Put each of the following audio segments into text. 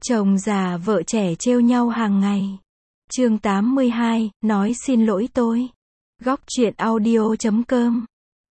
Chồng già vợ trẻ trêu nhau hàng ngày. Chương 82, nói xin lỗi tôi. Góc truyện audio.com.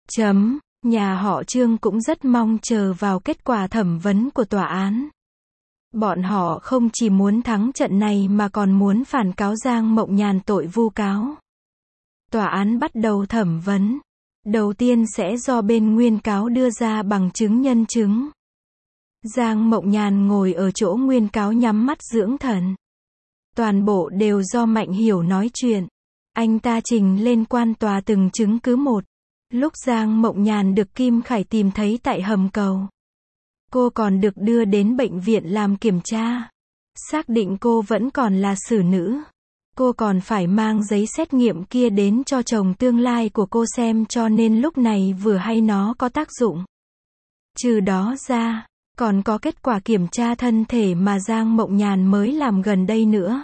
Nhà họ Trương cũng rất mong chờ vào kết quả thẩm vấn của tòa án. Bọn họ không chỉ muốn thắng trận này mà còn muốn phản cáo Giang Mộng Nhàn tội vu cáo. Tòa án bắt đầu thẩm vấn. Đầu tiên sẽ do bên nguyên cáo đưa ra bằng chứng nhân chứng. Giang Mộng Nhàn ngồi ở chỗ nguyên cáo nhắm mắt dưỡng thần. Toàn bộ đều do Mạnh Hiểu nói chuyện. Anh ta trình lên quan tòa từng chứng cứ một. Lúc Giang Mộng Nhàn được Kim Khải tìm thấy tại hầm cầu, cô còn được đưa đến bệnh viện làm kiểm tra. Xác định cô vẫn còn là xử nữ. Cô còn phải mang giấy xét nghiệm kia đến cho chồng tương lai của cô xem, cho nên lúc này vừa hay nó có tác dụng. Trừ đó ra, còn có kết quả kiểm tra thân thể mà Giang Mộng Nhàn mới làm gần đây nữa.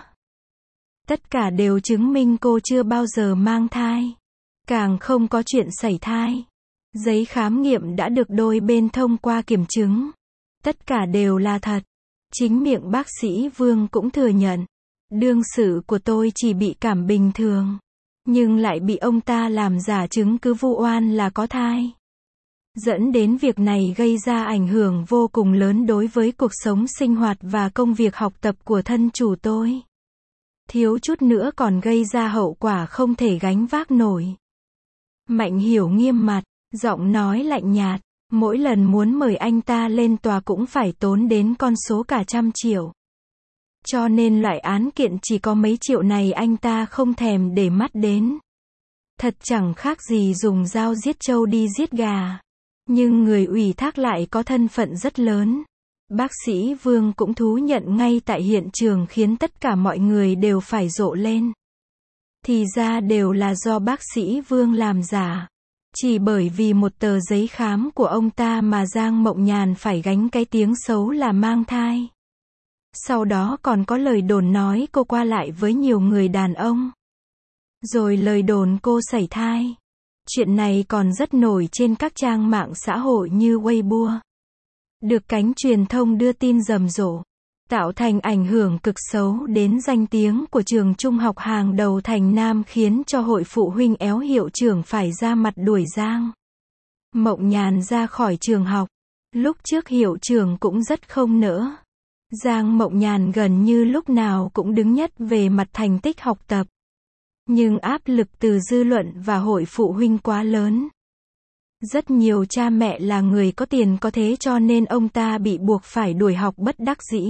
Tất cả đều chứng minh cô chưa bao giờ mang thai. Càng không có chuyện sảy thai. Giấy khám nghiệm đã được đôi bên thông qua kiểm chứng. Tất cả đều là thật. Chính miệng bác sĩ Vương cũng thừa nhận. Đương sự của tôi chỉ bị cảm bình thường, nhưng lại bị ông ta làm giả chứng cứ vu oan là có thai. Dẫn đến việc này gây ra ảnh hưởng vô cùng lớn đối với cuộc sống sinh hoạt và công việc học tập của thân chủ tôi. Thiếu chút nữa còn gây ra hậu quả không thể gánh vác nổi. Mạnh Hiểu nghiêm mặt, giọng nói lạnh nhạt. Mỗi lần muốn mời anh ta lên tòa cũng phải tốn đến con số cả 100 triệu. Cho nên loại án kiện chỉ có mấy triệu này anh ta không thèm để mắt đến. Thật chẳng khác gì dùng dao giết trâu đi giết gà. Nhưng người ủy thác lại có thân phận rất lớn. Bác sĩ Vương cũng thú nhận ngay tại hiện trường, khiến tất cả mọi người đều phải rộ lên. Thì ra đều là do bác sĩ Vương làm giả. Chỉ bởi vì một tờ giấy khám của ông ta mà Giang Mộng Nhàn phải gánh cái tiếng xấu là mang thai. Sau đó còn có lời đồn nói cô qua lại với nhiều người đàn ông. Rồi lời đồn cô sảy thai. Chuyện này còn rất nổi trên các trang mạng xã hội như Weibo. Được cánh truyền thông đưa tin rầm rộ, tạo thành ảnh hưởng cực xấu đến danh tiếng của trường trung học hàng đầu thành Nam, khiến cho hội phụ huynh éo hiệu trưởng phải ra mặt đuổi Giang Mộng Nhàn ra khỏi trường học. Lúc trước hiệu trưởng cũng rất không nỡ. Giang Mộng Nhàn gần như lúc nào cũng đứng nhất về mặt thành tích học tập. Nhưng áp lực từ dư luận và hội phụ huynh quá lớn. Rất nhiều cha mẹ là người có tiền có thế, cho nên ông ta bị buộc phải đuổi học bất đắc dĩ.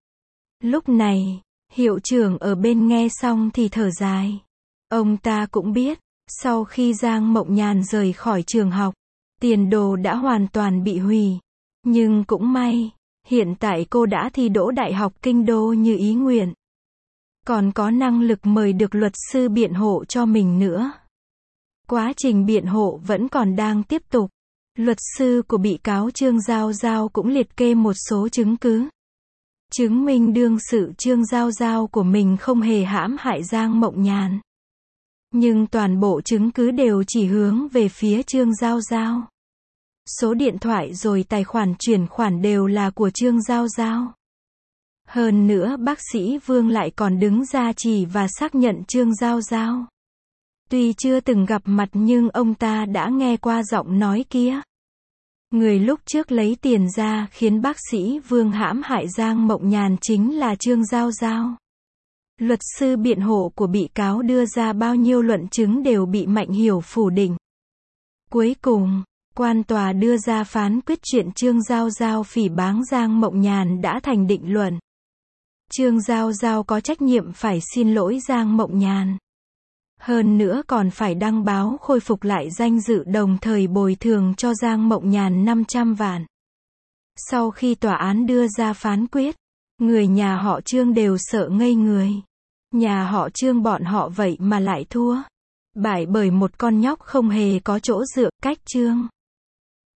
Lúc này, hiệu trưởng ở bên nghe xong thì thở dài. Ông ta cũng biết, sau khi Giang Mộng Nhàn rời khỏi trường học, tiền đồ đã hoàn toàn bị hủy. Nhưng cũng may, hiện tại cô đã thi đỗ Đại học Kinh Đô như ý nguyện. Còn có năng lực mời được luật sư biện hộ cho mình nữa. Quá trình biện hộ vẫn còn đang tiếp tục. Luật sư của bị cáo Trương Giao Giao cũng liệt kê một số chứng cứ. Chứng minh đương sự Trương Giao Giao của mình không hề hãm hại Giang Mộng Nhàn. Nhưng toàn bộ chứng cứ đều chỉ hướng về phía Trương Giao Giao. Số điện thoại rồi tài khoản chuyển khoản đều là của Trương Giao Giao. Hơn nữa bác sĩ Vương lại còn đứng ra chỉ và xác nhận Trương Giao Giao. Tuy chưa từng gặp mặt nhưng ông ta đã nghe qua giọng nói kia. Người lúc trước lấy tiền ra khiến bác sĩ Vương hãm hại Giang Mộng Nhàn chính là Trương Giao Giao. Luật sư biện hộ của bị cáo đưa ra bao nhiêu luận chứng đều bị Mạnh Hiểu phủ định. Cuối cùng, quan tòa đưa ra phán quyết chuyện Trương Giao Giao phỉ báng Giang Mộng Nhàn đã thành định luận. Trương Giao Giao có trách nhiệm phải xin lỗi Giang Mộng Nhàn. Hơn nữa còn phải đăng báo khôi phục lại danh dự, đồng thời bồi thường cho Giang Mộng Nhàn 500 vạn. Sau khi tòa án đưa ra phán quyết, người nhà họ Trương đều sợ ngây người. Nhà họ Trương bọn họ vậy mà lại thua. Bại bởi một con nhóc không hề có chỗ dựa. Cách Trương